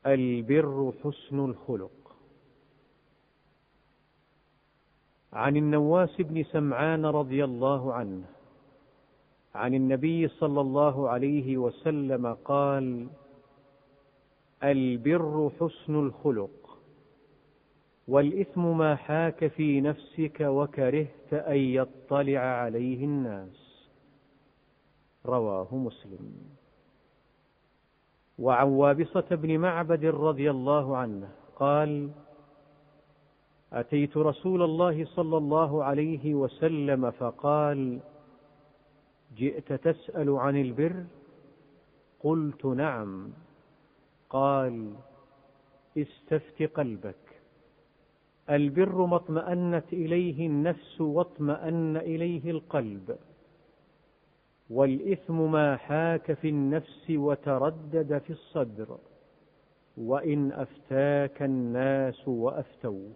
البر حسن الخلق. عن النواس بن سمعان رضي الله عنه عن النبي صلى الله عليه وسلم قال: البر حسن الخلق، والإثم ما حاك في نفسك وكرهت أن يطلع عليه الناس. رواه مسلم. وعن وابصة بن معبد رضي الله عنه قال: أتيت رسول الله صلى الله عليه وسلم فقال: جئت تسأل عن البر؟ قلت: نعم. قال: استفت قلبك. البر ما اطمأنت إليه النفس واطمأن إليه القلب، والإثم ما حاك في النفس وتردد في الصدر، وإن أفتاك الناس وأفتوك.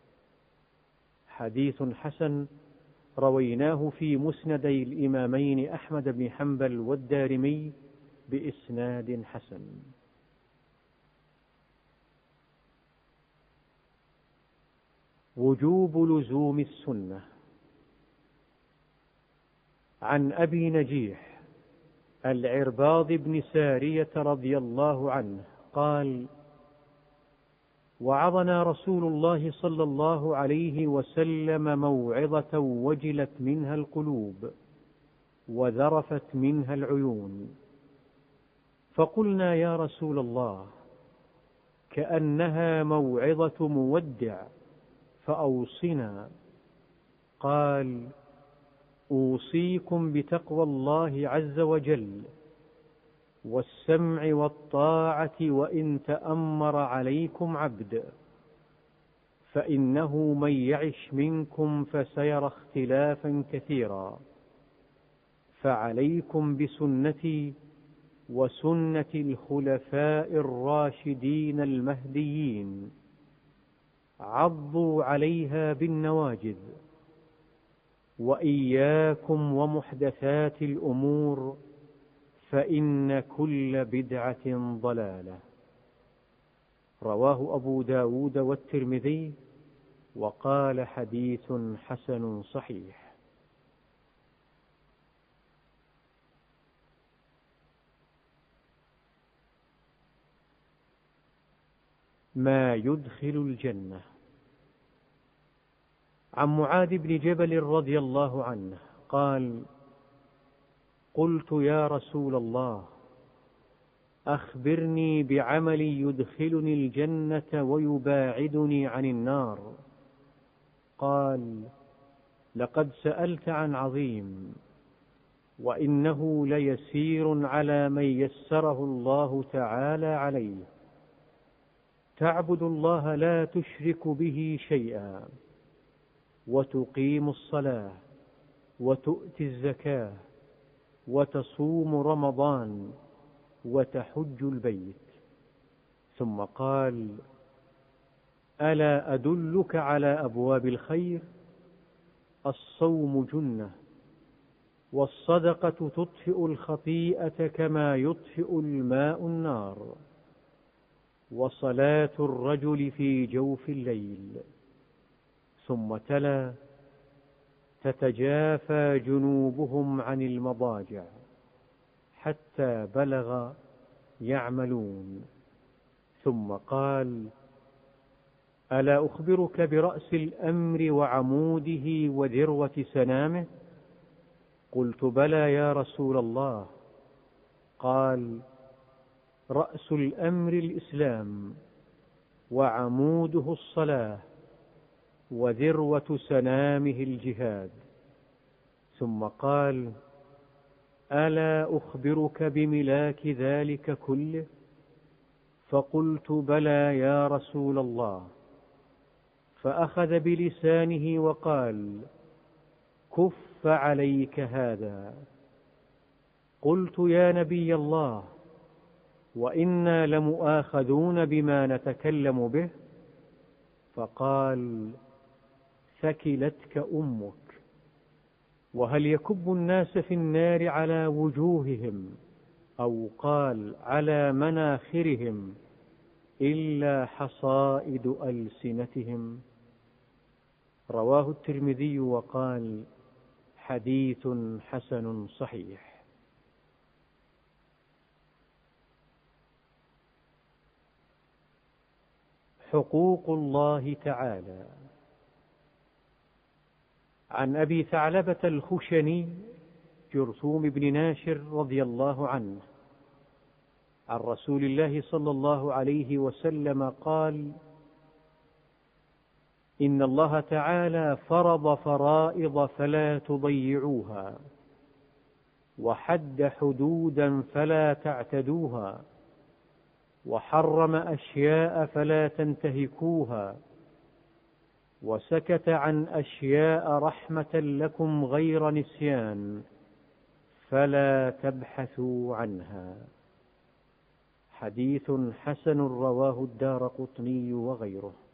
حديث حسن رويناه في مسندي الإمامين أحمد بن حنبل والدارمي بإسناد حسن. وجوب لزوم السنة. عن أبي نجيح العرباض بن سارية رضي الله عنه قال: وعظنا رسول الله صلى الله عليه وسلم موعظة وجلت منها القلوب وذرفت منها العيون، فقلنا: يا رسول الله، كأنها موعظة مودع، فأوصنا. قال: أوصيكم بتقوى الله عز وجل، والسمع والطاعة وإن تأمر عليكم عبد، فإنه من يعش منكم فسيرى اختلافا كثيرا، فعليكم بسنتي وسنة الخلفاء الراشدين المهديين، عضوا عليها بالنواجذ، وإياكم ومحدثات الأمور، فإن كل بدعة ضلالة. رواه أبو داود والترمذي، وقال: حديث حسن صحيح. ما يدخل الجنة. عن معاذ بن جبل رضي الله عنه قال: قلت: يا رسول الله، أخبرني بعمل يدخلني الجنة ويباعدني عن النار. قال: لقد سألت عن عظيم، وإنه ليسير على من يسره الله تعالى عليه. تعبد الله لا تشرك به شيئا، وتقيم الصلاة، وتؤتي الزكاة، وتصوم رمضان، وتحج البيت. ثم قال: ألا أدلك على أبواب الخير؟ الصوم جنة، والصدقة تطفئ الخطيئة كما يطفئ الماء النار، وصلاة الرجل في جوف الليل. ثم تلا: تتجافى جنوبهم عن المضاجع، حتى بلغ يعملون. ثم قال: ألا أخبرك برأس الأمر وعموده وذروة سنامه؟ قلت: بلى يا رسول الله. قال: رأس الأمر الإسلام، وعموده الصلاة، وذروة سنامه الجهاد. ثم قال: ألا أخبرك بملاك ذلك كله؟ فقلت: بلى يا رسول الله. فأخذ بلسانه وقال: كف عليك هذا. قلت: يا نبي الله، وإنا لمؤاخذون بما نتكلم به؟ فقال: ثكلتك أمك. وهل يكب الناس في النار على وجوههم، أو قال على مناخرهم، إلا حصائد ألسنتهم. رواه الترمذي وقال: حديث حسن صحيح. حقوق الله تعالى. عن أبي ثعلبة الخشني جرثوم بن ناشر رضي الله عنه عن رسول الله صلى الله عليه وسلم قال: إن الله تعالى فرض فرائض فلا تضيعوها، وحد حدودا فلا تعتدوها، وحرم أشياء فلا تنتهكوها، وسكت عن أشياء رحمة لكم غير نسيان فلا تبحثوا عنها. حديث حسن رواه الدارقطني وغيره.